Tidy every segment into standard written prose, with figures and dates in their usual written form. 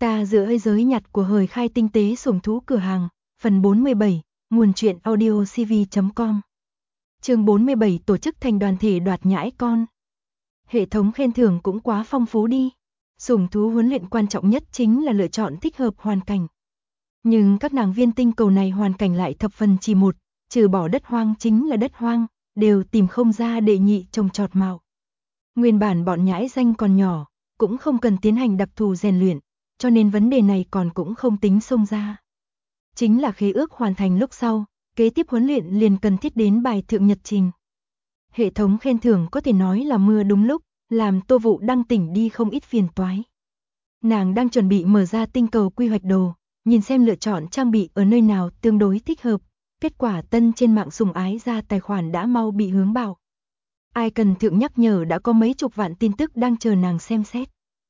Ta giữa hơi giới nhặt của hời khai tinh tế sủng thú cửa hàng, phần 47, nguồn truyện audio cv.com. Chương 47 tổ chức thành đoàn thể đoạt nhãi con. Hệ thống khen thưởng cũng quá phong phú đi. Sủng thú huấn luyện quan trọng nhất chính là lựa chọn thích hợp hoàn cảnh. Nhưng các nàng viên tinh cầu này hoàn cảnh lại thập phần chỉ một, trừ bỏ đất hoang chính là đất hoang, đều tìm không ra đệ nhị trồng trọt mạo. Nguyên bản bọn nhãi danh còn nhỏ, cũng không cần tiến hành đặc thù rèn luyện, cho nên vấn đề này còn cũng không tính xông ra. Chính là khế ước hoàn thành lúc sau, kế tiếp huấn luyện liền cần thiết đến bài thượng nhật trình. Hệ thống khen thưởng có thể nói là mưa đúng lúc, làm Tô Vũ Đăng tỉnh đi không ít phiền toái. Nàng đang chuẩn bị mở ra tinh cầu quy hoạch đồ, nhìn xem lựa chọn trang bị ở nơi nào tương đối thích hợp, kết quả tân trên mạng sùng ái ra tài khoản đã mau bị hướng bảo. Ai cần thượng nhắc nhở đã có mấy chục vạn tin tức đang chờ nàng xem xét.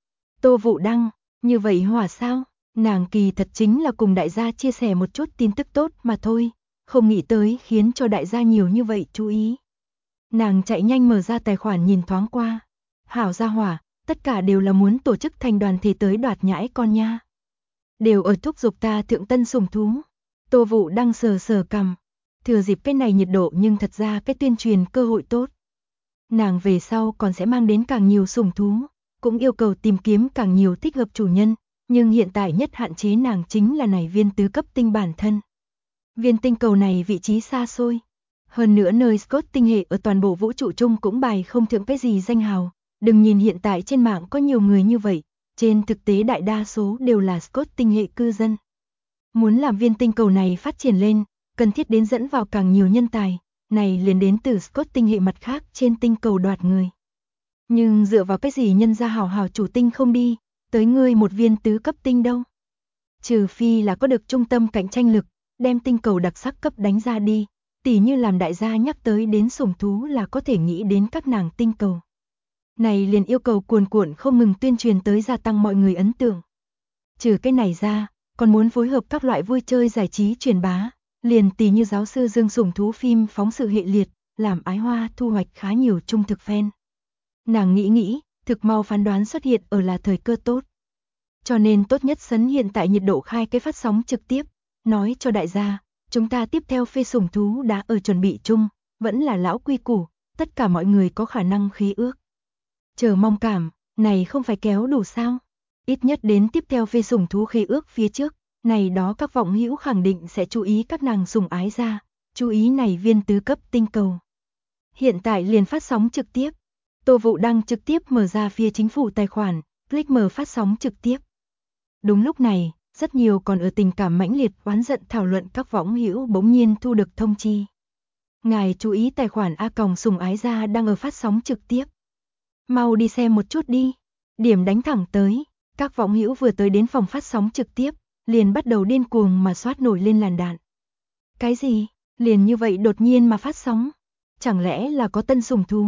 Tô Vũ Đăng, như vậy hỏa sao? Nàng kỳ thật chính là cùng đại gia chia sẻ một chút tin tức tốt mà thôi, không nghĩ tới khiến cho đại gia nhiều như vậy chú ý. Nàng chạy nhanh mở ra tài khoản nhìn thoáng qua. Hảo gia hỏa, tất cả đều là muốn tổ chức thành đoàn thể tới đoạt nhãi con nha. Đều ở thúc giục ta thượng tân sủng thú. Tô Vũ Đăng sờ sờ cằm. Thừa dịp cái này nhiệt độ nhưng thật ra cái tuyên truyền cơ hội tốt. Nàng về sau còn sẽ mang đến càng nhiều sủng thú, cũng yêu cầu tìm kiếm càng nhiều thích hợp chủ nhân, nhưng hiện tại nhất hạn chế nàng chính là này viên tứ cấp tinh bản thân. Viên tinh cầu này vị trí xa xôi, hơn nữa nơi Scott tinh hệ ở toàn bộ vũ trụ chung cũng bài không thượng cái gì danh hào, đừng nhìn hiện tại trên mạng có nhiều người như vậy, trên thực tế đại đa số đều là Scott tinh hệ cư dân. Muốn làm viên tinh cầu này phát triển lên, cần thiết đến dẫn vào càng nhiều nhân tài, này liền đến từ Scott tinh hệ mặt khác trên tinh cầu đoạt người. Nhưng dựa vào cái gì nhân ra hảo hảo chủ tinh không đi, tới ngươi một viên tứ cấp tinh đâu. Trừ phi là có được trung tâm cạnh tranh lực, đem tinh cầu đặc sắc cấp đánh ra đi, tỉ như làm đại gia nhắc tới đến sủng thú là có thể nghĩ đến các nàng tinh cầu. Này liền yêu cầu cuồn cuộn không ngừng tuyên truyền tới gia tăng mọi người ấn tượng. Trừ cái này ra, còn muốn phối hợp các loại vui chơi giải trí truyền bá, liền tỉ như giáo sư Dương sủng thú phim phóng sự hệ liệt, làm ái hoa thu hoạch khá nhiều trung thực fan. Nàng nghĩ, thực mau phán đoán xuất hiện ở là thời cơ tốt. Cho nên tốt nhất sấn hiện tại nhiệt độ khai cái phát sóng trực tiếp, nói cho đại gia, chúng ta tiếp theo phê sủng thú đã ở chuẩn bị chung, vẫn là lão quy củ, tất cả mọi người có khả năng khí ước. Chờ mong cảm, này không phải kéo đủ sao? Ít nhất đến tiếp theo phê sủng thú khí ước phía trước, này đó các vọng hữu khẳng định sẽ chú ý các nàng sủng ái ra, chú ý này viên tứ cấp tinh cầu. Hiện tại liền phát sóng trực tiếp. Tô Vũ Đăng trực tiếp mở ra phía chính phủ tài khoản, click mở phát sóng trực tiếp. Đúng lúc này, rất nhiều còn ở tình cảm mãnh liệt oán giận thảo luận các võng hữu bỗng nhiên thu được thông chi. Ngài chú ý tài khoản sủng ái ra đang ở phát sóng trực tiếp. Mau đi xem một chút đi. Điểm đánh thẳng tới, các võng hữu vừa tới đến phòng phát sóng trực tiếp, liền bắt đầu điên cuồng mà soát nổi lên làn đạn. Cái gì? Liền như vậy đột nhiên mà phát sóng? Chẳng lẽ là có tân sủng thú?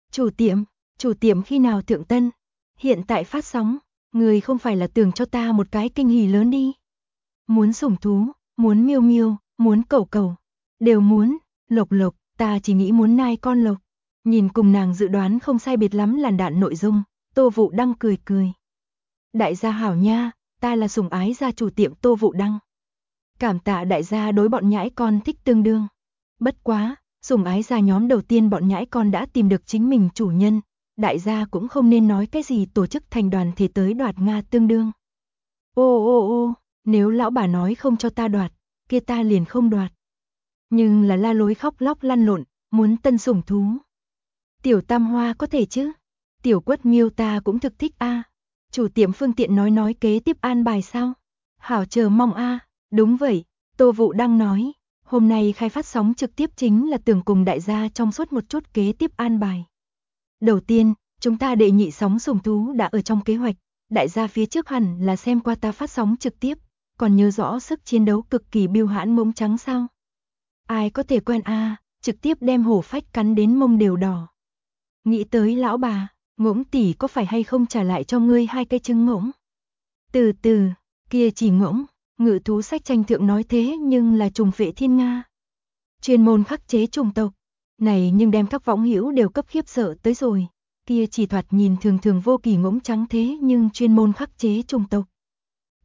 Chủ tiệm khi nào thượng tân? Hiện tại phát sóng, người không phải là tưởng cho ta một cái kinh hỉ lớn đi. Muốn sủng thú, muốn miêu miêu, muốn cẩu cẩu, đều muốn, lộc lộc, ta chỉ nghĩ muốn nai con lộc. Nhìn cùng nàng dự đoán không sai biệt lắm làn đạn nội dung, Tô Vũ Đăng cười. Đại gia hảo nha, ta là sủng ái gia chủ tiệm Tô Vũ Đăng. Cảm tạ đại gia đối bọn nhãi con thích tương đương. Bất quá, sủng ái gia nhóm đầu tiên bọn nhãi con đã tìm được chính mình chủ nhân, đại gia cũng không nên nói cái gì tổ chức thành đoàn thể tới đoạt Nga tương đương. Ô, nếu lão bà nói không cho ta đoạt, kia ta liền không đoạt. Nhưng là la lối khóc lóc lăn lộn, muốn tân sủng thú. Tiểu Tam Hoa có thể chứ? Tiểu Quất Miêu ta cũng thực thích a. Chủ tiệm phương tiện nói kế tiếp an bài sao? Hảo chờ mong a. Đúng vậy, Tô Vũ Đăng nói. Hôm nay khai phát sóng trực tiếp chính là tưởng cùng đại gia trong suốt một chút kế tiếp an bài. Đầu tiên, chúng ta đệ nhị sóng sủng thú đã ở trong kế hoạch, đại gia phía trước hẳn là xem qua ta phát sóng trực tiếp, còn nhớ rõ sức chiến đấu cực kỳ biêu hãn mông trắng sao? Ai có thể quen trực tiếp đem hổ phách cắn đến mông đều đỏ. Nghĩ tới lão bà, Ngỗng tỷ có phải hay không trả lại cho ngươi 2 cái trứng ngỗng? Từ từ, kia chỉ ngỗng. Ngự thú sách tranh thượng nói thế nhưng là trùng phệ thiên Nga. Chuyên môn khắc chế chủng tộc. Này nhưng đem các võng hữu đều cấp khiếp sợ tới rồi. Kia chỉ thoạt nhìn thường vô kỳ ngỗng trắng thế nhưng chuyên môn khắc chế chủng tộc.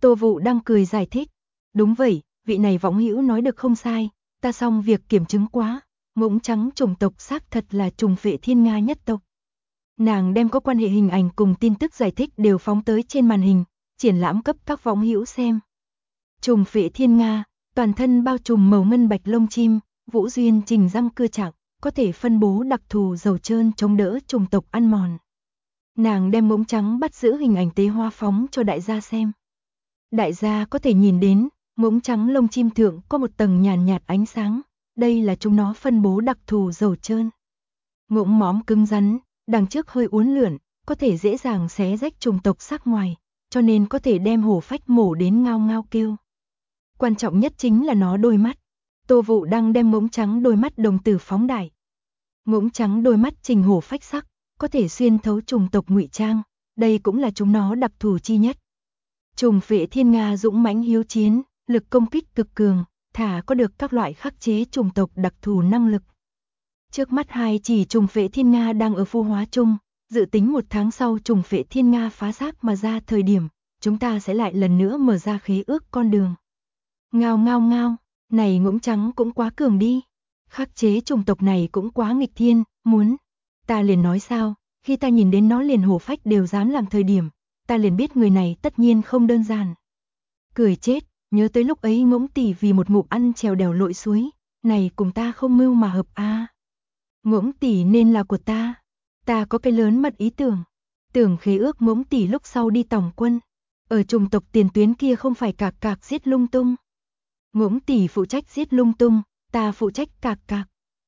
Tô Vũ đang cười giải thích. Đúng vậy, vị này võng hữu nói được không sai, ta xong việc kiểm chứng quá, ngỗng trắng chủng tộc xác thật là trùng Phệ Thiên Nga nhất tộc. Nàng đem có quan hệ hình ảnh cùng tin tức giải thích đều phóng tới trên màn hình, triển lãm cấp các võng hữu xem. Trùng Phệ Thiên Nga, toàn thân bao trùm màu ngân bạch lông chim, vũ duyên trình răng cưa trạng, có thể phân bố đặc thù dầu trơn chống đỡ chủng tộc ăn mòn. Nàng đem ngỗng trắng bắt giữ hình ảnh tế hoa phóng cho đại gia xem. Đại gia có thể nhìn đến, ngỗng trắng lông chim thượng có một tầng nhàn nhạt ánh sáng, đây là chúng nó phân bố đặc thù dầu trơn. Ngỗng móm cứng rắn, đằng trước hơi uốn lượn, có thể dễ dàng xé rách chủng tộc sắc ngoài, cho nên có thể đem hổ phách mổ đến ngao ngao kêu. Quan trọng nhất chính là nó đôi mắt. Tô Vũ đang đem ngỗng trắng đôi mắt đồng tử phóng đại. Ngỗng trắng đôi mắt trình hổ phách sắc, có thể xuyên thấu chủng tộc ngụy trang, đây cũng là chúng nó đặc thù chi nhất. Trùng Phệ Thiên Nga dũng mãnh hiếu chiến, lực công kích cực cường, thả có được các loại khắc chế chủng tộc đặc thù năng lực. Trước mắt hai chỉ Trùng Phệ Thiên Nga đang ở phu hóa chung, dự tính 1 tháng sau Trùng Phệ Thiên Nga phá xác mà ra thời điểm, chúng ta sẽ lại lần nữa mở ra khế ước con đường. Ngao ngao ngao, này ngỗng trắng cũng quá cường đi. Khắc chế chủng tộc này cũng quá nghịch thiên, muốn. Ta liền nói sao, khi ta nhìn đến nó liền hổ phách đều dám làm thời điểm, ta liền biết người này tất nhiên không đơn giản. Cười chết, nhớ tới lúc ấy ngỗng tỷ vì một ngụm ăn trèo đèo lội suối, này cùng ta không mưu mà hợp a. Ngỗng tỷ nên là của ta có cái lớn mật ý tưởng khế ước ngỗng tỷ lúc sau đi tòng quân. Ở chủng tộc tiền tuyến kia không phải cạc cạc giết lung tung. Ngỗng tỷ phụ trách giết lung tung, ta phụ trách cạc cạc.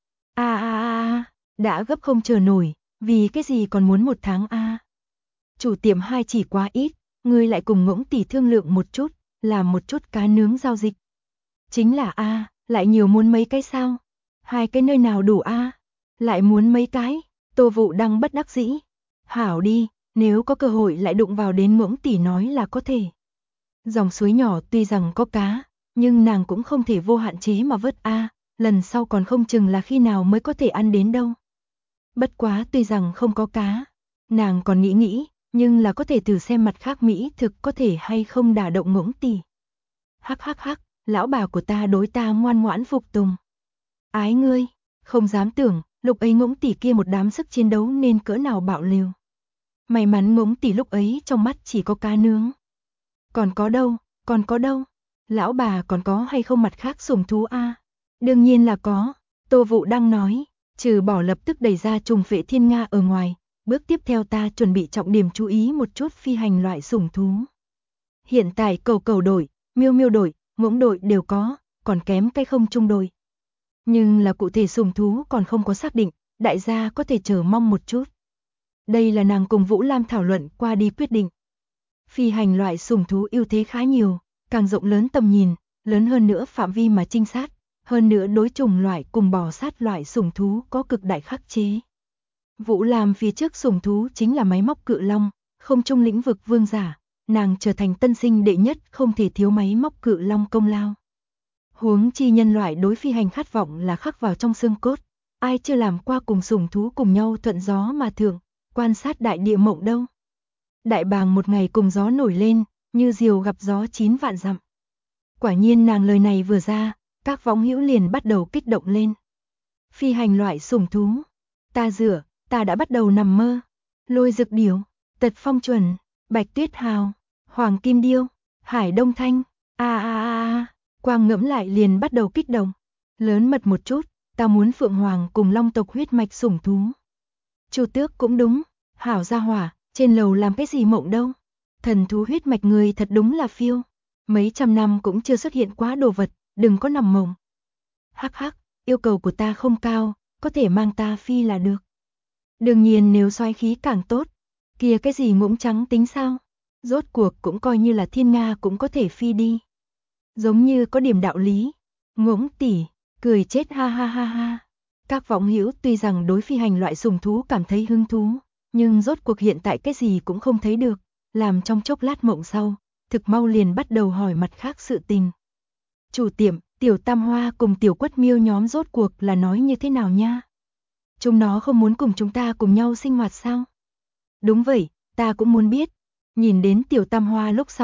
Đã gấp không chờ nổi, vì cái gì còn muốn 1 tháng a? Chủ tiệm hai chỉ quá ít, ngươi lại cùng ngỗng tỷ thương lượng một chút, làm một chút cá nướng giao dịch. Chính là lại nhiều muốn mấy cái sao? 2 cái nơi nào đủ lại muốn mấy cái, Tô Vũ đang bất đắc dĩ. Hảo đi, nếu có cơ hội lại đụng vào đến ngỗng tỷ nói là có thể. Dòng suối nhỏ tuy rằng có cá, nhưng nàng cũng không thể vô hạn chế mà vớt lần sau còn không chừng là khi nào mới có thể ăn đến đâu. Bất quá tuy rằng không có cá, nàng còn nghĩ, nhưng là có thể thử xem mặt khác mỹ thực có thể hay không đả động ngỗng tỷ. Hắc, lão bà của ta đối ta ngoan ngoãn phục tùng. Ái ngươi, không dám tưởng, lúc ấy ngỗng tỷ kia một đám sức chiến đấu nên cỡ nào bạo liều. May mắn ngỗng tỷ lúc ấy trong mắt chỉ có cá nướng. Còn có đâu, lão bà còn có hay không mặt khác sủng thú Đương nhiên là có, Tô Vũ đang nói, trừ bỏ lập tức đẩy ra Trùng Phệ Thiên Nga ở ngoài, bước tiếp theo ta chuẩn bị trọng điểm chú ý một chút phi hành loại sủng thú. Hiện tại cầu đội, miêu đội, ngỗng đội đều có, còn kém cái không trung đội. Nhưng là cụ thể sủng thú còn không có xác định, đại gia có thể chờ mong một chút. Đây là nàng cùng Vũ Lam thảo luận qua đi quyết định. Phi hành loại sủng thú ưu thế khá nhiều, càng rộng lớn tầm nhìn, lớn hơn nữa phạm vi mà trinh sát, hơn nữa đối chủng loại cùng bò sát loại sủng thú có cực đại khắc chế. Vũ Lam phía trước sủng thú chính là máy móc cự long, không trung lĩnh vực vương giả, nàng trở thành tân sinh đệ nhất không thể thiếu máy móc cự long công lao. Huống chi nhân loại đối phi hành khát vọng là khắc vào trong xương cốt, ai chưa làm qua cùng sủng thú cùng nhau thuận gió mà thượng, quan sát đại địa mộng đâu. Đại bàng một ngày cùng gió nổi lên, như diều gặp gió 9 vạn dặm. Quả nhiên nàng lời này vừa ra, các võng hữu liền bắt đầu kích động lên. Phi hành loại sủng thú, ta đã bắt đầu nằm mơ. Lôi dực điểu, tật phong chuẩn, bạch tuyết hào, hoàng kim điêu, hải đông thanh, Quang ngẫm lại liền bắt đầu kích động. Lớn mật một chút, ta muốn phượng hoàng cùng long tộc huyết mạch sủng thú. Chu Tước cũng đúng, hảo gia hỏa, trên lầu làm cái gì mộng đâu. Thần thú huyết mạch người thật đúng là phiêu. Mấy trăm năm cũng chưa xuất hiện quá đồ vật, đừng có nằm mộng. Hắc, yêu cầu của ta không cao, có thể mang ta phi là được. Đương nhiên nếu xoáy khí càng tốt, kia cái gì ngỗng trắng tính sao? Rốt cuộc cũng coi như là thiên nga cũng có thể phi đi. Giống như có điểm đạo lý. Ngỗng tỷ, cười chết ha. Các võng hữu tuy rằng đối phi hành loại sủng thú cảm thấy hứng thú, nhưng rốt cuộc hiện tại cái gì cũng không thấy được, làm trong chốc lát mộng sau, thực mau liền bắt đầu hỏi mặt khác sự tình. Chủ tiệm, tiểu tam hoa cùng tiểu quất miêu nhóm rốt cuộc là nói như thế nào nha? Chúng nó không muốn cùng chúng ta cùng nhau sinh hoạt sao? Đúng vậy, ta cũng muốn biết. Nhìn đến tiểu tam hoa lúc sau,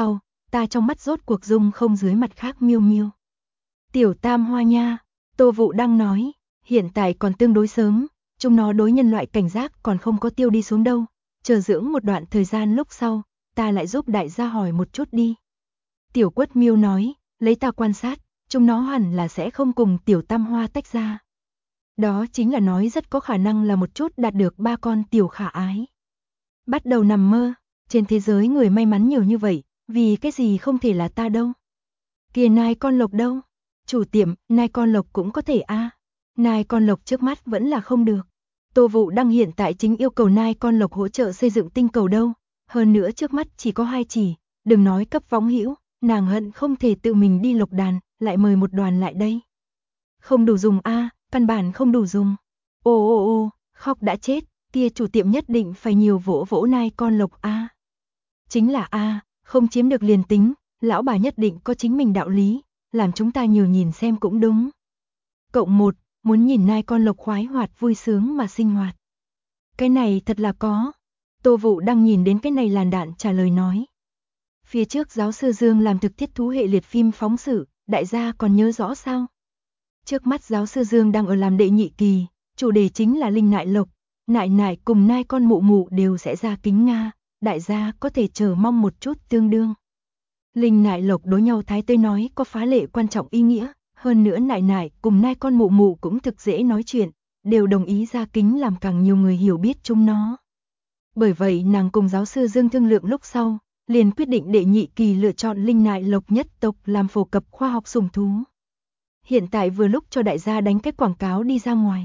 ta trong mắt rốt cuộc dung không dưới mặt khác Miêu Miêu. Tiểu Tam Hoa nha, Tô Vũ đang nói, hiện tại còn tương đối sớm, chúng nó đối nhân loại cảnh giác còn không có tiêu đi xuống đâu, chờ dưỡng một đoạn thời gian lúc sau, ta lại giúp đại gia hỏi một chút đi. Tiểu Quất Miêu nói, lấy ta quan sát, chúng nó hẳn là sẽ không cùng Tiểu Tam Hoa tách ra. Đó chính là nói rất có khả năng là một chút đạt được 3 con tiểu khả ái. Bắt đầu nằm mơ, trên thế giới người may mắn nhiều như vậy, vì cái gì không thể là ta đâu. Kìa nai con lộc đâu? Chủ tiệm, nai con lộc cũng có thể a. Nai con lộc trước mắt vẫn là không được. Tô Vũ đang hiện tại chính yêu cầu nai con lộc hỗ trợ xây dựng tinh cầu đâu. Hơn nữa trước mắt chỉ có 2 chỉ, đừng nói cấp võng hữu, nàng hận không thể tự mình đi lộc đàn, lại mời một đoàn lại đây. Không đủ dùng a, căn bản không đủ dùng. Ô, khóc đã chết, kia chủ tiệm nhất định phải nhiều vỗ vỗ nai con lộc a. Chính là a, không chiếm được liền tính, lão bà nhất định có chính mình đạo lý, làm chúng ta nhiều nhìn xem cũng đúng. Cộng 1, muốn nhìn nai con lộc khoái hoạt vui sướng mà sinh hoạt. Cái này thật là có. Tô Vũ đang nhìn đến cái này làn đạn trả lời nói. Phía trước giáo sư Dương làm thực thiết thú hệ liệt phim phóng sự, đại gia còn nhớ rõ sao? Trước mắt giáo sư Dương đang ở làm đệ nhị kỳ, chủ đề chính là linh nại lộc, nại nại cùng nai con mụ mụ đều sẽ ra kính Nga, đại gia có thể chờ mong một chút tương đương. Linh nại lộc đối nhau thái tới nói có phá lệ quan trọng ý nghĩa, hơn nữa nại nại cùng nai con mụ mụ cũng thực dễ nói chuyện, đều đồng ý ra kính làm càng nhiều người hiểu biết chúng nó. Bởi vậy nàng cùng giáo sư Dương thương lượng lúc sau, liền quyết định đệ nhị kỳ lựa chọn linh nại lộc nhất tộc làm phổ cập khoa học sủng thú. Hiện tại vừa lúc cho đại gia đánh cái quảng cáo đi ra ngoài.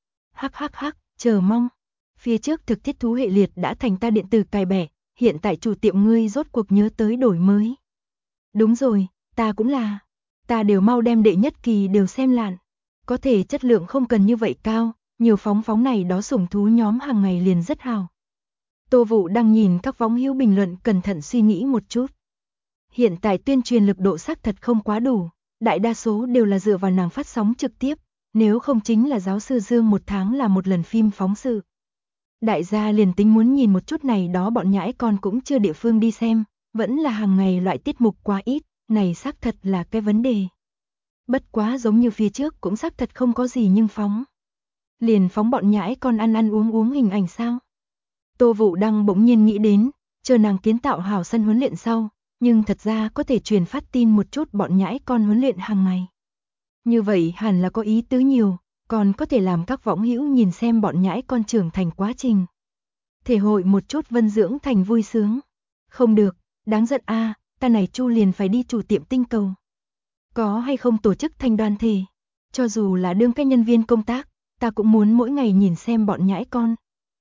Hắc, chờ mong. Phía trước thực thiết thú hệ liệt đã thành ta điện tử cài bẻ, hiện tại chủ tiệm ngươi rốt cuộc nhớ tới đổi mới. Đúng rồi, ta cũng là. Ta đều mau đem đệ nhất kỳ đều xem lạn. Có thể chất lượng không cần như vậy cao, nhiều phóng này đó sủng thú nhóm hàng ngày liền rất hào. Tô Vũ đang nhìn các võng hữu bình luận cẩn thận suy nghĩ một chút. Hiện tại tuyên truyền lực độ xác thật không quá đủ, đại đa số đều là dựa vào nàng phát sóng trực tiếp, nếu không chính là giáo sư Dương một tháng là một lần phim phóng sự. Đại gia liền tính muốn nhìn một chút này đó bọn nhãi con cũng chưa địa phương đi xem, vẫn là hàng ngày loại tiết mục quá ít, này xác thật là cái vấn đề. Bất quá giống như phía trước cũng xác thật không có gì nhưng phóng. Liền phóng bọn nhãi con ăn uống hình ảnh sao? Tô Vũ Đăng bỗng nhiên nghĩ đến, chờ nàng kiến tạo hảo sân huấn luyện sau, nhưng thật ra có thể truyền phát tin một chút bọn nhãi con huấn luyện hàng ngày. Như vậy hẳn là có ý tứ nhiều, còn có thể làm các võng hữu nhìn xem bọn nhãi con trưởng thành quá trình. Thể hội một chút vân dưỡng thành vui sướng. Không được, đáng giận a, ta này Chu liền phải đi chủ tiệm tinh cầu. Có hay không tổ chức thành đoàn thể? Cho dù là đương cái nhân viên công tác, ta cũng muốn mỗi ngày nhìn xem bọn nhãi con.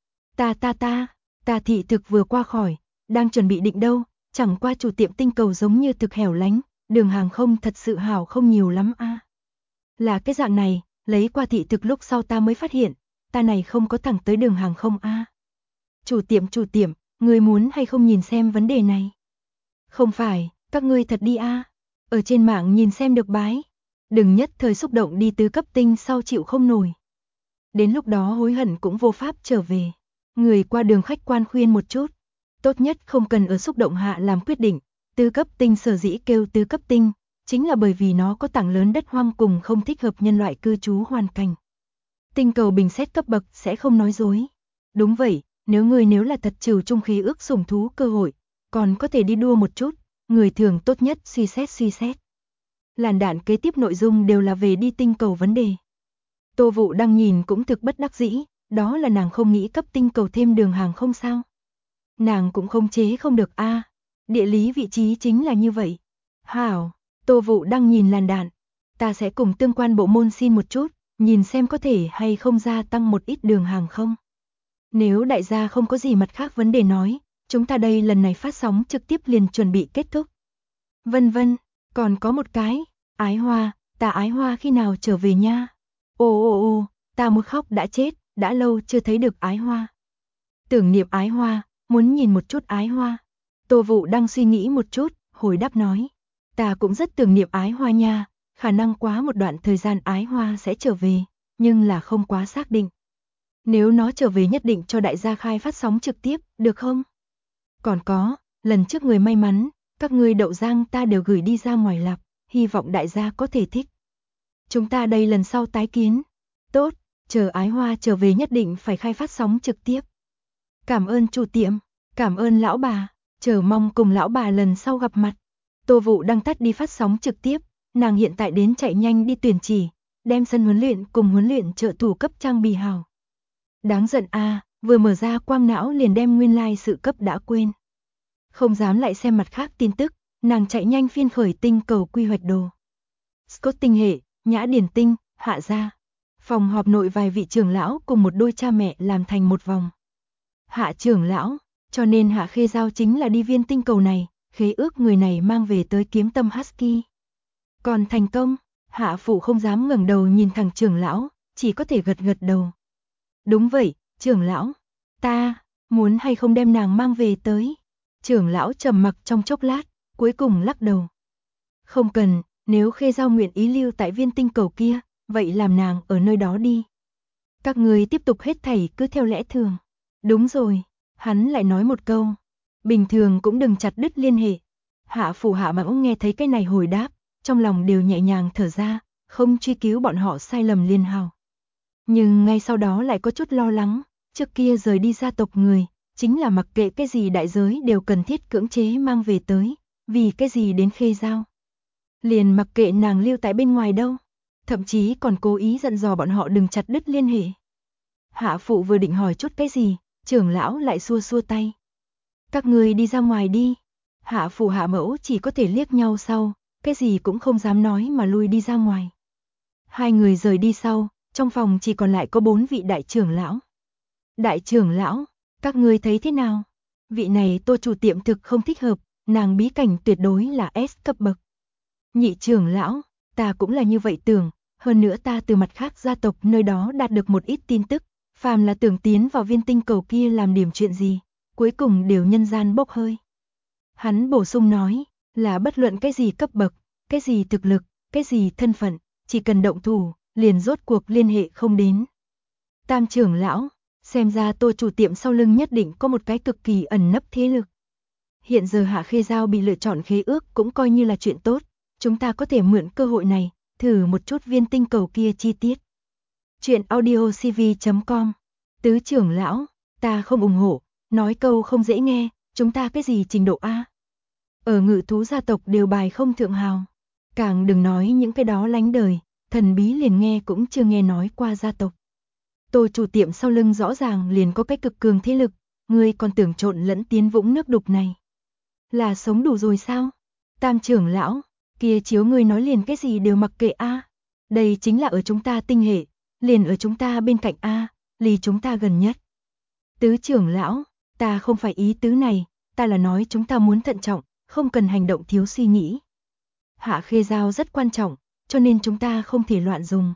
Ta thị thực vừa qua khỏi, đang chuẩn bị định đâu, chẳng qua chủ tiệm tinh cầu giống như thực hẻo lánh, đường hàng không thật sự hảo không nhiều lắm a. Là cái dạng này, lấy qua thị thực lúc sau ta mới phát hiện, ta này không có thẳng tới đường hàng không a. Chủ tiệm, người muốn hay không nhìn xem vấn đề này? Không phải, các ngươi thật đi a. Ở trên mạng nhìn xem được bái. Đừng nhất thời xúc động đi tứ cấp tinh sau chịu không nổi. Đến lúc đó hối hận cũng vô pháp trở về. Người qua đường khách quan khuyên một chút. Tốt nhất không cần ở xúc động hạ làm quyết định. Tứ cấp tinh sở dĩ kêu tứ cấp tinh, chính là bởi vì nó có tảng lớn đất hoang cùng không thích hợp nhân loại cư trú hoàn cảnh. Tinh cầu bình xét cấp bậc sẽ không nói dối. Đúng vậy, nếu là thật trừ trung khí ước sủng thú cơ hội, còn có thể đi đua một chút, người thường tốt nhất suy xét. Làn đạn kế tiếp nội dung đều là về đi tinh cầu vấn đề. Tô Vũ đang nhìn cũng thực bất đắc dĩ, đó là nàng không nghĩ cấp tinh cầu thêm đường hàng không sao. Nàng cũng không chế không được a, địa lý vị trí chính là như vậy. Hảo, Tô Vũ đang nhìn làn đạn, ta sẽ cùng tương quan bộ môn xin một chút, nhìn xem có thể hay không gia tăng một ít đường hàng không. Nếu đại gia không có gì mặt khác vấn đề nói, chúng ta đây lần này phát sóng trực tiếp liền chuẩn bị kết thúc. Vân, còn có một cái, Ái Hoa, ta Ái Hoa khi nào trở về nha? Ồ, ta muốn khóc đã chết, đã lâu chưa thấy được Ái Hoa. Tưởng niệm Ái Hoa, muốn nhìn một chút Ái Hoa. Tô Vũ đang suy nghĩ một chút, hồi đáp nói, ta cũng rất tưởng niệm Ái Hoa nha, khả năng quá một đoạn thời gian Ái Hoa sẽ trở về, nhưng là không quá xác định. Nếu nó trở về nhất định cho đại gia khai phát sóng trực tiếp, được không? Còn có, lần trước người may mắn, Các ngươi đậu rang ta đều gửi đi ra ngoài lạp, hy vọng đại gia có thể thích. Chúng ta đây lần sau tái kiến. Tốt, chờ Ái Hoa trở về nhất định phải khai phát sóng trực tiếp. Cảm ơn chủ tiệm, cảm ơn lão bà, chờ mong cùng lão bà lần sau gặp mặt. Tô Vũ đang tắt đi phát sóng trực tiếp, nàng hiện tại đến chạy nhanh đi tuyển chỉ, đem sân huấn luyện cùng huấn luyện trợ thủ cấp trang bị hào. Đáng giận a, vừa mở ra quang não liền đem nguyên lai sự cấp đã quên. Không dám lại xem mặt khác tin tức, nàng chạy nhanh phiên khởi tinh cầu quy hoạch đồ. Scott tinh hệ, Nhã Điển tinh, Hạ gia. Phòng họp nội vài vị trưởng lão cùng một đôi cha mẹ làm thành một vòng. Hạ trưởng lão, cho nên Hạ Khê Giao chính là đi viên tinh cầu này, khế ước người này mang về tới kiếm tâm Husky. Còn thành công, Hạ phụ không dám ngẩng đầu nhìn thằng trưởng lão, chỉ có thể gật gật đầu. Đúng vậy, trưởng lão, ta muốn hay không đem nàng mang về tới. Trưởng lão trầm mặc trong chốc lát, cuối cùng lắc đầu. Không cần, nếu Khê Giao nguyện ý lưu tại viên tinh cầu kia, vậy làm nàng ở nơi đó đi. Các người tiếp tục hết thảy cứ theo lẽ thường. Đúng rồi, hắn lại nói một câu. Bình thường cũng đừng chặt đứt liên hệ. Hạ phủ Hạ Mãng nghe thấy cái này hồi đáp, trong lòng đều nhẹ nhàng thở ra, không truy cứu bọn họ sai lầm liên hào. Nhưng ngay sau đó lại có chút lo lắng, trước kia rời đi gia tộc người, chính là mặc kệ cái gì đại giới đều cần thiết cưỡng chế mang về tới, vì cái gì đến Khê Giao. Liền mặc kệ nàng lưu tại bên ngoài đâu, thậm chí còn cố ý dặn dò bọn họ đừng chặt đứt liên hệ. Hạ phụ vừa định hỏi chút cái gì, trưởng lão lại xua xua tay. Các người đi ra ngoài đi. Hạ phụ Hạ mẫu chỉ có thể liếc nhau sau, cái gì cũng không dám nói mà lui đi ra ngoài. Hai người rời đi sau, trong phòng chỉ còn lại có 4 vị đại trưởng lão. Đại trưởng lão, các ngươi thấy thế nào? Vị này Tô chủ tiệm thực không thích hợp, nàng bí cảnh tuyệt đối là S cấp bậc. Nhị trưởng lão, ta cũng là như vậy tưởng, hơn nữa ta từ mặt khác gia tộc nơi đó đạt được một ít tin tức, phàm là tưởng tiến vào viên tinh cầu kia làm điểm chuyện gì, cuối cùng đều nhân gian bốc hơi. Hắn bổ sung nói, là bất luận cái gì cấp bậc, cái gì thực lực, cái gì thân phận, chỉ cần động thủ, liền rốt cuộc liên hệ không đến. Tam trưởng lão, xem ra Tô chủ tiệm sau lưng nhất định có một cái cực kỳ ẩn nấp thế lực. Hiện giờ Hạ Khê Giao bị lựa chọn khế ước cũng coi như là chuyện tốt, chúng ta có thể mượn cơ hội này, thử một chút viên tinh cầu kia chi tiết. Chuyện audiocv.com. Tứ trưởng lão, ta không ủng hộ, nói câu không dễ nghe, chúng ta cái gì trình độ A. Ở Ngự thú gia tộc đều bài không thượng hào, càng đừng nói những cái đó lánh đời, thần bí liền nghe cũng chưa nghe nói qua gia tộc. Tô chủ tiệm sau lưng rõ ràng liền có cái cực cường thế lực, ngươi còn tưởng trộn lẫn tiến vũng nước đục này. Là sống đủ rồi sao? Tam trưởng lão, kia chiếu ngươi nói liền cái gì đều mặc kệ A. Đây chính là ở chúng ta tinh hệ, liền ở chúng ta bên cạnh A,离chúng ta gần nhất. Tứ trưởng lão, ta không phải ý tứ này, ta là nói chúng ta muốn thận trọng, không cần hành động thiếu suy nghĩ. Hạ Khê Giao rất quan trọng, cho nên chúng ta không thể loạn dùng.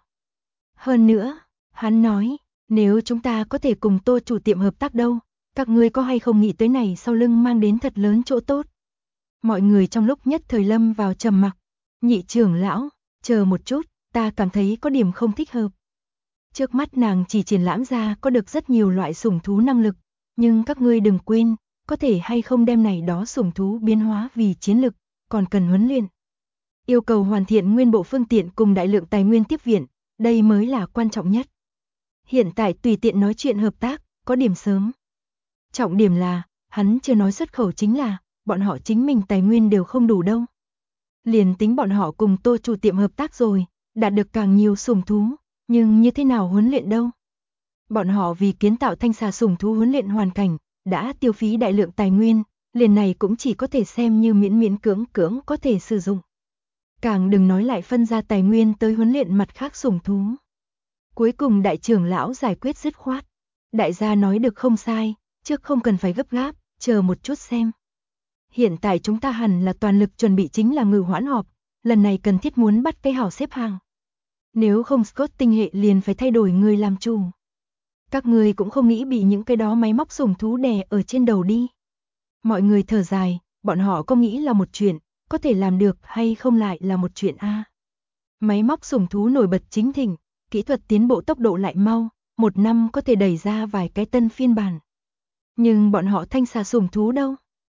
Hơn nữa, hắn nói, nếu chúng ta có thể cùng Tô chủ tiệm hợp tác đâu, các ngươi có hay không nghĩ tới này sau lưng mang đến thật lớn chỗ tốt. Mọi người trong lúc nhất thời lâm vào trầm mặc. Nhị trưởng lão, chờ một chút, ta cảm thấy có điểm không thích hợp. Trước mắt nàng chỉ triển lãm ra có được rất nhiều loại sủng thú năng lực, nhưng các ngươi đừng quên, có thể hay không đem này đó sủng thú biến hóa vì chiến lực, còn cần huấn luyện. Yêu cầu hoàn thiện nguyên bộ phương tiện cùng đại lượng tài nguyên tiếp viện, đây mới là quan trọng nhất. Hiện tại tùy tiện nói chuyện hợp tác, có điểm sớm. Trọng điểm là, hắn chưa nói xuất khẩu chính là, bọn họ chính mình tài nguyên đều không đủ đâu. Liền tính bọn họ cùng Tô chủ tiệm hợp tác rồi, đạt được càng nhiều sủng thú, nhưng như thế nào huấn luyện đâu? Bọn họ vì kiến tạo thanh xà sủng thú huấn luyện hoàn cảnh, đã tiêu phí đại lượng tài nguyên, liền này cũng chỉ có thể xem như miễn miễn cưỡng có thể sử dụng. Càng đừng nói lại phân ra tài nguyên tới huấn luyện mặt khác sủng thú. Cuối cùng đại trưởng lão giải quyết dứt khoát. Đại gia nói được không sai, trước không cần phải gấp gáp, chờ một chút xem. Hiện tại chúng ta hẳn là toàn lực chuẩn bị chính là ngự hoãn họp, lần này cần thiết muốn bắt cái hảo xếp hàng. Nếu không Scott tinh hệ liền phải thay đổi người làm chủ. Các người cũng không nghĩ bị những cái đó máy móc sủng thú đè ở trên đầu đi. Mọi người thở dài, bọn họ có nghĩ là một chuyện, có thể làm được hay không lại là một chuyện A. Máy móc sủng thú nổi bật chính thịnh, kỹ thuật tiến bộ tốc độ lại mau, một năm có thể đẩy ra vài cái tân phiên bản. Nhưng bọn họ thanh xà sủng thú đâu?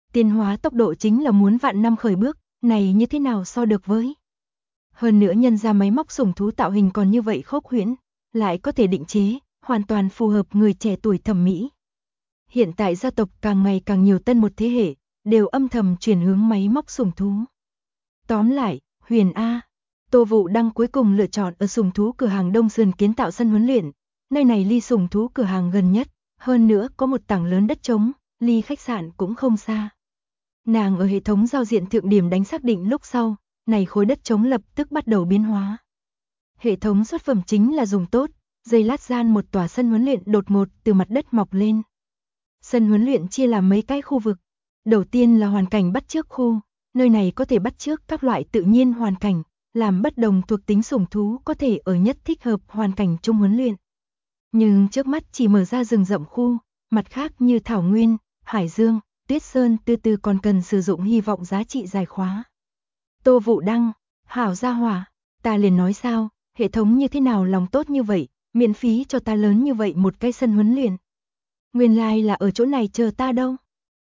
Tiến hóa tốc độ chính là muốn vạn năm khởi bước, này như thế nào so được với. Hơn nữa nhân ra máy móc sủng thú tạo hình còn như vậy khốc huyễn, lại có thể định chế, hoàn toàn phù hợp người trẻ tuổi thẩm mỹ. Hiện tại gia tộc càng ngày càng nhiều tân một thế hệ, đều âm thầm chuyển hướng máy móc sủng thú. Tóm lại, Huyền A, Tô Vũ Đăng cuối cùng lựa chọn ở sủng thú cửa hàng Đông Sườn kiến tạo sân huấn luyện, nơi này ly sủng thú cửa hàng gần nhất, hơn nữa có một tảng lớn đất trống, ly khách sạn cũng không xa. Nàng ở hệ thống giao diện thượng điểm đánh xác định lúc sau, này khối đất trống lập tức bắt đầu biến hóa. Hệ thống xuất phẩm chính là dùng tốt, giây lát gian một tòa sân huấn luyện đột ngột từ mặt đất mọc lên. Sân huấn luyện chia làm mấy cái khu vực. Đầu tiên là hoàn cảnh bắt chước khu, nơi này có thể bắt chước các loại tự nhiên hoàn cảnh, làm bất đồng thuộc tính sủng thú có thể ở nhất thích hợp hoàn cảnh chung huấn luyện. Nhưng trước mắt chỉ mở ra rừng rậm khu, mặt khác như thảo nguyên, hải dương, tuyết sơn từ còn cần sử dụng hy vọng giá trị dài khóa. Tô Vũ Đăng, hảo gia hỏa, ta liền nói sao, hệ thống như thế nào lòng tốt như vậy, miễn phí cho ta lớn như vậy một cái sân huấn luyện. Nguyên lai là ở chỗ này chờ ta đâu.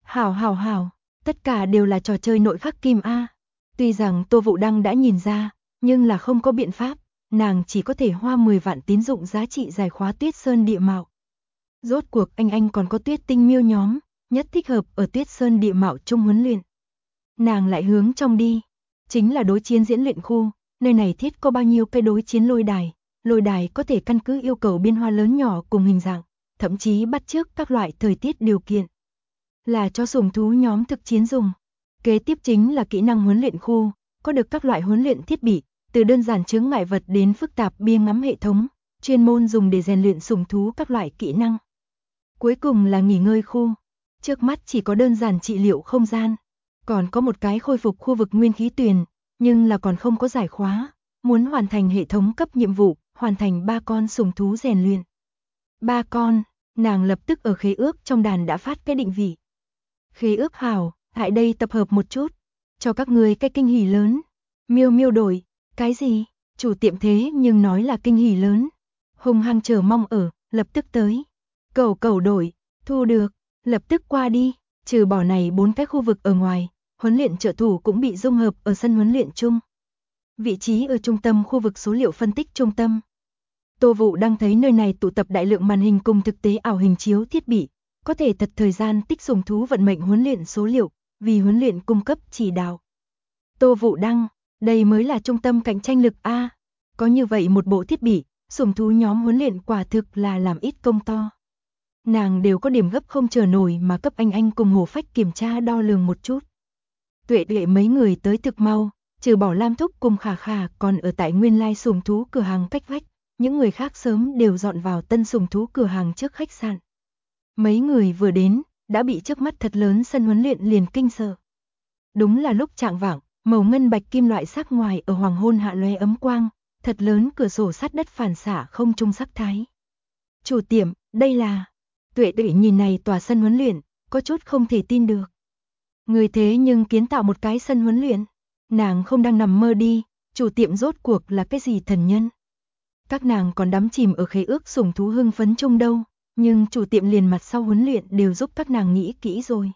Hảo, tất cả đều là trò chơi nội khắc kim A. Tuy rằng Tô Vũ Đăng đã nhìn ra, nhưng là không có biện pháp, nàng chỉ có thể hoa 10 vạn tín dụng giá trị giải khóa Tuyết Sơn địa mạo. Rốt cuộc anh còn có Tuyết Tinh Miêu nhóm, nhất thích hợp ở Tuyết Sơn địa mạo chung huấn luyện. Nàng lại hướng trong đi, chính là đối chiến diễn luyện khu, nơi này thiết có bao nhiêu cây đối chiến lôi đài có thể căn cứ yêu cầu biên hoa lớn nhỏ cùng hình dạng, thậm chí bắt chước các loại thời tiết điều kiện. Là cho sủng thú nhóm thực chiến dùng. Kế tiếp chính là kỹ năng huấn luyện khu, có được các loại huấn luyện thiết bị, từ đơn giản chướng ngại vật đến phức tạp bia ngắm hệ thống, chuyên môn dùng để rèn luyện sủng thú các loại kỹ năng. Cuối cùng là nghỉ ngơi khu, trước mắt chỉ có đơn giản trị liệu không gian, còn có một cái khôi phục khu vực nguyên khí tuyền, nhưng là còn không có giải khóa, muốn hoàn thành hệ thống cấp nhiệm vụ, hoàn thành 3 con sủng thú rèn luyện. 3 con, nàng lập tức ở khế ước trong đàn đã phát cái định vị. Khế ước hảo, tại đây tập hợp một chút, cho các người cái kinh hỉ lớn. Miêu đổi, cái gì? Chủ tiệm thế nhưng nói là kinh hỉ lớn. Hùng hăng chờ mong ở, lập tức tới. Cẩu đổi, thu được, lập tức qua đi. Trừ bỏ này 4 cái khu vực ở ngoài, huấn luyện trợ thủ cũng bị dung hợp ở sân huấn luyện chung. Vị trí ở trung tâm khu vực số liệu phân tích trung tâm. Tô Vũ đang thấy nơi này tụ tập đại lượng màn hình cùng thực tế ảo hình chiếu thiết bị, có thể thật thời gian tích sủng thú vận mệnh huấn luyện số liệu, vì huấn luyện cung cấp chỉ đạo. Tô Vũ Đăng, đây mới là trung tâm cạnh tranh lực A. Có như vậy một bộ thiết bị, sủng thú nhóm huấn luyện quả thực là làm ít công to. Nàng đều có điểm gấp không chờ nổi mà cấp anh cùng Hồ Phách kiểm tra đo lường một chút. Tuệ mấy người tới thực mau, trừ bỏ Lam Thúc cùng Khả còn ở tại nguyên lai sủng thú cửa hàng cách vách, những người khác sớm đều dọn vào tân sủng thú cửa hàng trước khách sạn. Mấy người vừa đến, đã bị trước mắt thật lớn sân huấn luyện liền kinh sợ. Đúng là lúc trạng vạng, màu ngân bạch kim loại sắc ngoài ở hoàng hôn hạ lóe ấm quang, thật lớn cửa sổ sắt đất phản xạ không trung sắc thái. Chủ tiệm, đây là... Tuệ nhìn này tòa sân huấn luyện, có chút không thể tin được. Người thế nhưng kiến tạo một cái sân huấn luyện, nàng không đang nằm mơ đi, chủ tiệm rốt cuộc là cái gì thần nhân. Các nàng còn đắm chìm ở khế ước sủng thú hưng phấn chung đâu, nhưng chủ tiệm liền mặt sau huấn luyện đều giúp các nàng nghĩ kỹ rồi.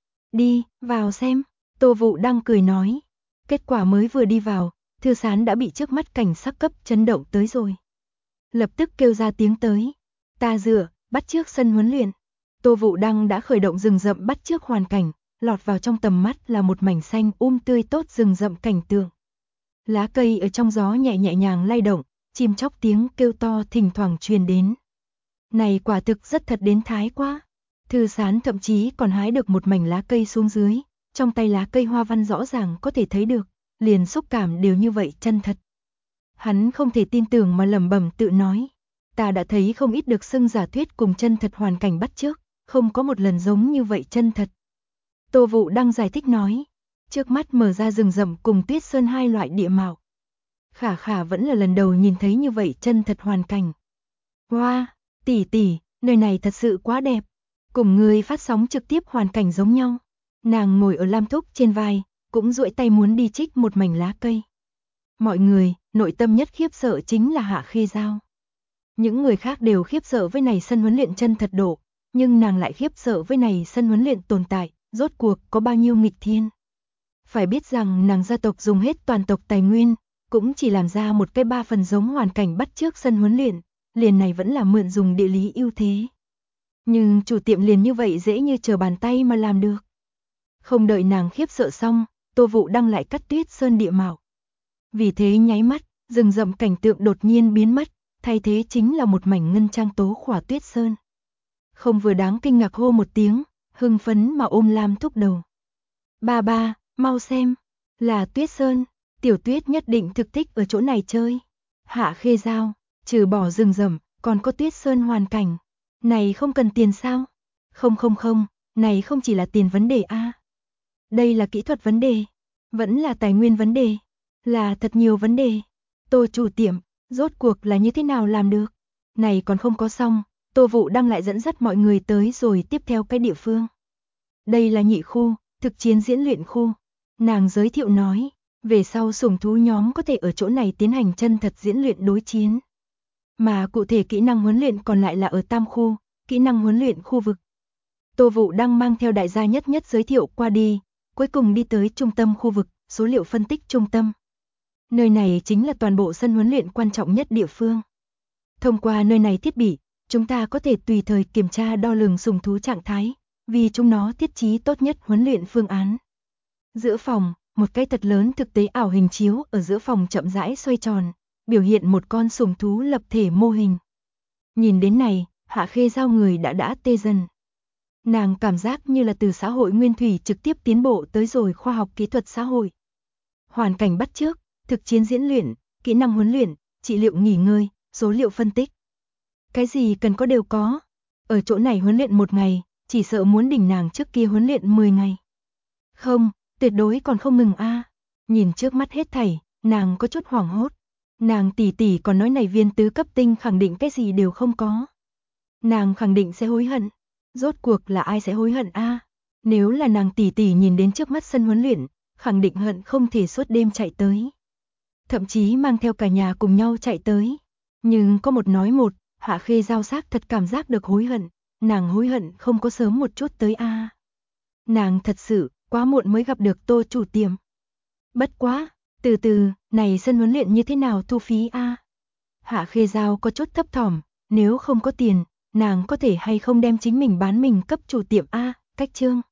Đi, vào xem, Tô Vũ Đăng cười nói. Kết quả mới vừa đi vào, Thư Sán đã bị trước mắt cảnh sắc cấp chấn động tới rồi. Lập tức kêu ra tiếng tới. Ta dựa, bắt chước sân huấn luyện. Tô Vũ Đăng đã khởi động rừng rậm bắt chước hoàn cảnh, lọt vào trong tầm mắt là một mảnh xanh tươi tốt rừng rậm cảnh tượng. Lá cây ở trong gió nhẹ nhàng lay động, chim chóc tiếng kêu to thỉnh thoảng truyền đến. Này quả thực rất thật đến thái quá. Thư Sán thậm chí còn hái được một mảnh lá cây xuống dưới, trong tay lá cây hoa văn rõ ràng có thể thấy được, liền xúc cảm đều như vậy chân thật. Hắn không thể tin tưởng mà lẩm bẩm tự nói, ta đã thấy không ít được xưng giả thuyết cùng chân thật hoàn cảnh bắt chước, không có một lần giống như vậy chân thật. Tô Vũ Đăng giải thích nói, trước mắt mở ra rừng rậm cùng Tuyết Sơn hai loại địa mạo. Khả vẫn là lần đầu nhìn thấy như vậy chân thật hoàn cảnh. Wow, tỷ, nơi này thật sự quá đẹp, cùng người phát sóng trực tiếp hoàn cảnh giống nhau. Nàng ngồi ở Lam Thúc trên vai, cũng duỗi tay muốn đi trích một mảnh lá cây. Mọi người, nội tâm nhất khiếp sợ chính là Hạ Khê Giao. Những người khác đều khiếp sợ với này sân huấn luyện chân thật độ, nhưng nàng lại khiếp sợ với này sân huấn luyện tồn tại, rốt cuộc có bao nhiêu nghịch thiên. Phải biết rằng nàng gia tộc dùng hết toàn tộc tài nguyên, cũng chỉ làm ra một cái 3 phần giống hoàn cảnh bắt chước sân huấn luyện, liền này vẫn là mượn dùng địa lý ưu thế. Nhưng chủ tiệm liền như vậy dễ như trở bàn tay mà làm được. Không đợi nàng khiếp sợ xong, Tô Vũ Đăng lại cắt Tuyết Sơn địa mạo. Vì thế nháy mắt, rừng rậm cảnh tượng đột nhiên biến mất, thay thế chính là một mảnh ngân trang tố khỏa Tuyết Sơn. Không vừa đáng kinh ngạc hô một tiếng, hưng phấn mà ôm Lam Thúc đầu. Ba ba, mau xem, là Tuyết Sơn, Tiểu Tuyết nhất định thực thích ở chỗ này chơi. Hạ Khê Giao, trừ bỏ rừng rậm, còn có Tuyết Sơn hoàn cảnh. Này không cần tiền sao? Không, này không chỉ là tiền vấn đề a. Đây là kỹ thuật vấn đề, vẫn là tài nguyên vấn đề, là thật nhiều vấn đề. Tô chủ tiệm, rốt cuộc là như thế nào làm được? Này còn không có xong, Tô Vũ Đăng lại dẫn dắt mọi người tới rồi tiếp theo cái địa phương. Đây là nhị khu, thực chiến diễn luyện khu. Nàng giới thiệu nói, về sau sủng thú nhóm có thể ở chỗ này tiến hành chân thật diễn luyện đối chiến. Mà cụ thể kỹ năng huấn luyện còn lại là ở tam khu, kỹ năng huấn luyện khu vực. Tô Vũ Đăng mang theo đại gia nhất giới thiệu qua đi, cuối cùng đi tới trung tâm khu vực, số liệu phân tích trung tâm. Nơi này chính là toàn bộ sân huấn luyện quan trọng nhất địa phương. Thông qua nơi này thiết bị, chúng ta có thể tùy thời kiểm tra đo lường sủng thú trạng thái, vì chúng nó thiết trí tốt nhất huấn luyện phương án. Giữa phòng, một cái thật lớn thực tế ảo hình chiếu ở giữa phòng chậm rãi xoay tròn, biểu hiện một con sủng thú lập thể mô hình. Nhìn đến này, Hạ Khê Giao người đã tê dần. Nàng cảm giác như là từ xã hội nguyên thủy trực tiếp tiến bộ tới rồi khoa học kỹ thuật xã hội. Hoàn cảnh bắt chước, thực chiến diễn luyện, kỹ năng huấn luyện, trị liệu nghỉ ngơi, số liệu phân tích. Cái gì cần có đều có. Ở chỗ này huấn luyện 1 ngày, chỉ sợ muốn đỉnh nàng trước kia huấn luyện 10 ngày. Không, tuyệt đối còn không ngừng a. Nhìn trước mắt hết thảy, nàng có chút hoảng hốt. Nàng tỷ tỷ còn nói này viên tứ cấp tinh khẳng định cái gì đều không có. Nàng khẳng định sẽ hối hận. Rốt cuộc là ai sẽ hối hận a? Nếu là nàng tỷ tỷ nhìn đến trước mắt sân huấn luyện, khẳng định hận không thể suốt đêm chạy tới. Thậm chí mang theo cả nhà cùng nhau chạy tới. Nhưng có một nói một, Hạ Khê Giao xác thật cảm giác được hối hận. Nàng hối hận không có sớm một chút tới a. Nàng thật sự quá muộn mới gặp được Tô chủ tiệm. Bất quá, từ từ, này sân huấn luyện như thế nào thu phí a? Hạ Khê Giao có chút thấp thỏm, nếu không có tiền, nàng có thể hay không đem chính mình bán mình cấp chủ tiệm a, cách chương.